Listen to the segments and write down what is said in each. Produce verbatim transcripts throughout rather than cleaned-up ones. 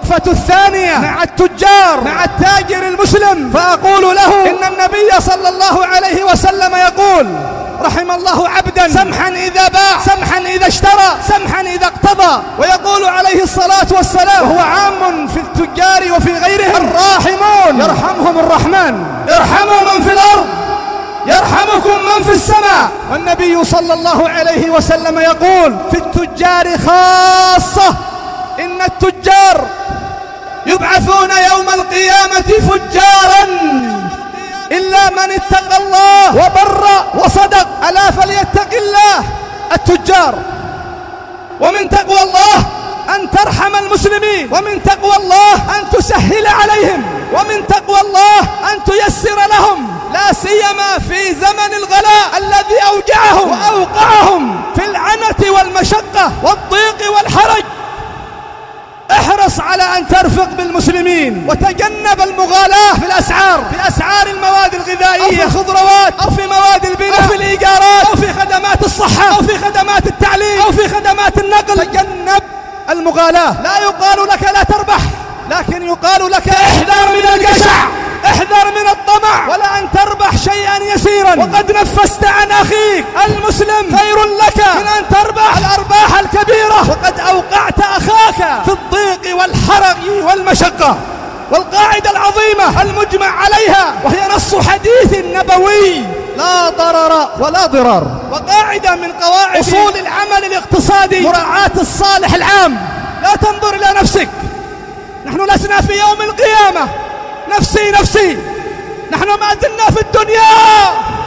الوقفة الثانية مع التجار، مع التاجر المسلم، فأقول له إن النبي صلى الله عليه وسلم يقول: رحم الله عبدا سمحا إذا باع، سمحا إذا اشترى، سمحا إذا اقتضى. ويقول عليه الصلاة والسلام، وهو عام في التجار وفي غيرهم: الراحمون يرحمهم الرحمن، ارحموا من في الأرض يرحمكم من في السماء. والنبي صلى الله عليه وسلم يقول في التجار خاصة: إن التجار يبعثون يوم القيامة فجارا إلا من اتقى الله وبر وصدق. ألا فليتق الله التجار. ومن تقوى الله أن ترحم المسلمين، ومن تقوى الله أن تسهل عليهم، ومن تقوى الله أن تيسر لهم، لا سيما في زمن الغلاء الذي أوجعهم وأوقعهم في العنة والمشقة والضيق والحرج. احرص على أن ترفق بالمسلمين، وتجنب المغالاة في الأسعار، في أسعار المواد الغذائية، أو في الخضروات، أو في مواد البناء، أو في الإيجارات، أو في خدمات الصحة، أو في خدمات التعليم، أو في خدمات النقل. تجنب المغالاة. لا يقال لك لا تربح، لكن يقال لك احذر من الجشع، احذر من الطمع، ولا أن تربح شيئا يسيرا وقد نفست عن أخيك المسلم خير لك من أن تربح الأرباح الكبيرة وقد أوقعت أخاك في الضيق والحرج والمشقة. والقاعدة العظيمة المجمع عليها، وهي نص حديث نبوي: لا ضرر ولا ضرار. وقاعدة من قواعد أصول العمل الاقتصادي: مراعاة الصالح العام. لا تنظر إلى نفسك. نحن لسنا في يوم القيامة نفسي نفسي، نحن ما زلنا في الدنيا،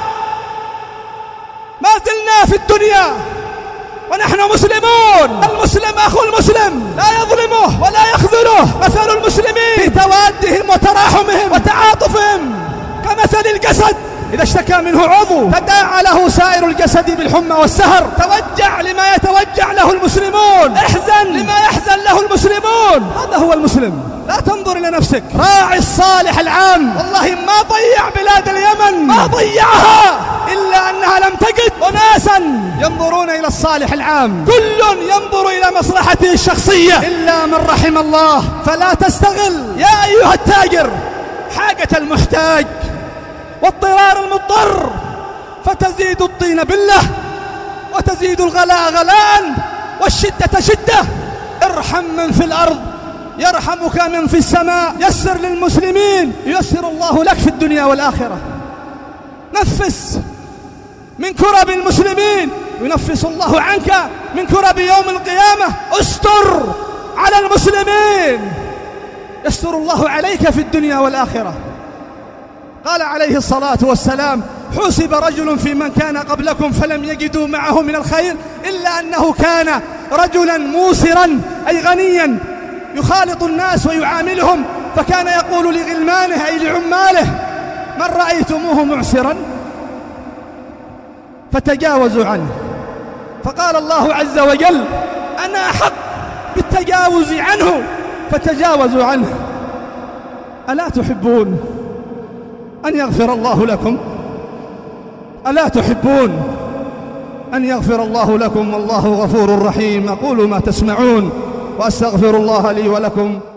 ما زلنا في الدنيا ونحن مسلمون. المسلم أخو المسلم، لا يظلمه ولا يخذله. مثل المسلمين في توادهم وتراحمهم وتعاطفهم كمثل الجسد إذا اشتكى منه عضو تداعى له سائر الجسد بالحمى والسهر. توجع لما يتوجع له المسلمون، احزن لما يحزن له المسلمون. هذا هو المسلم. لا تنظر إلى نفسك، راعي الصالح العام. والله ما ضيع بلاد اليمن، ما ضيعها إلا أنها لم تجد أناسا ينظرون إلى الصالح العام. كل ينظر إلى مصلحته الشخصية إلا من رحم الله. فلا تستغل يا أيها التاجر حاجة المحتاج واضطرار المضطر، فتزيد الطين بالله وتزيد الغلاء غلاء والشدة شدة. ارحم من في الأرض يرحمك من في السماء. يسر للمسلمين ييسر الله لك في الدنيا والآخرة. نفس من كرب المسلمين ينفس الله عنك من كرب يوم القيامة. استر على المسلمين يستر الله عليك في الدنيا والآخرة. قال عليه الصلاة والسلام: حسب رجل في من كان قبلكم فلم يجدوا معه من الخير إلا أنه كان رجلا موسرا، أي غنيا يخالط الناس ويعاملهم، فكان يقول لغلمانه أي لعماله: من رأيتموه معسرا فتجاوزوا عنه. فقال الله عز وجل: أنا أحق بالتجاوز عنه فتجاوزوا عنه. ألا تحبون أن يغفر الله لكم؟ ألا تحبون أن يغفر الله لكم؟ والله غفور رحيم. أقول ما تسمعون وأستغفر الله لي ولكم.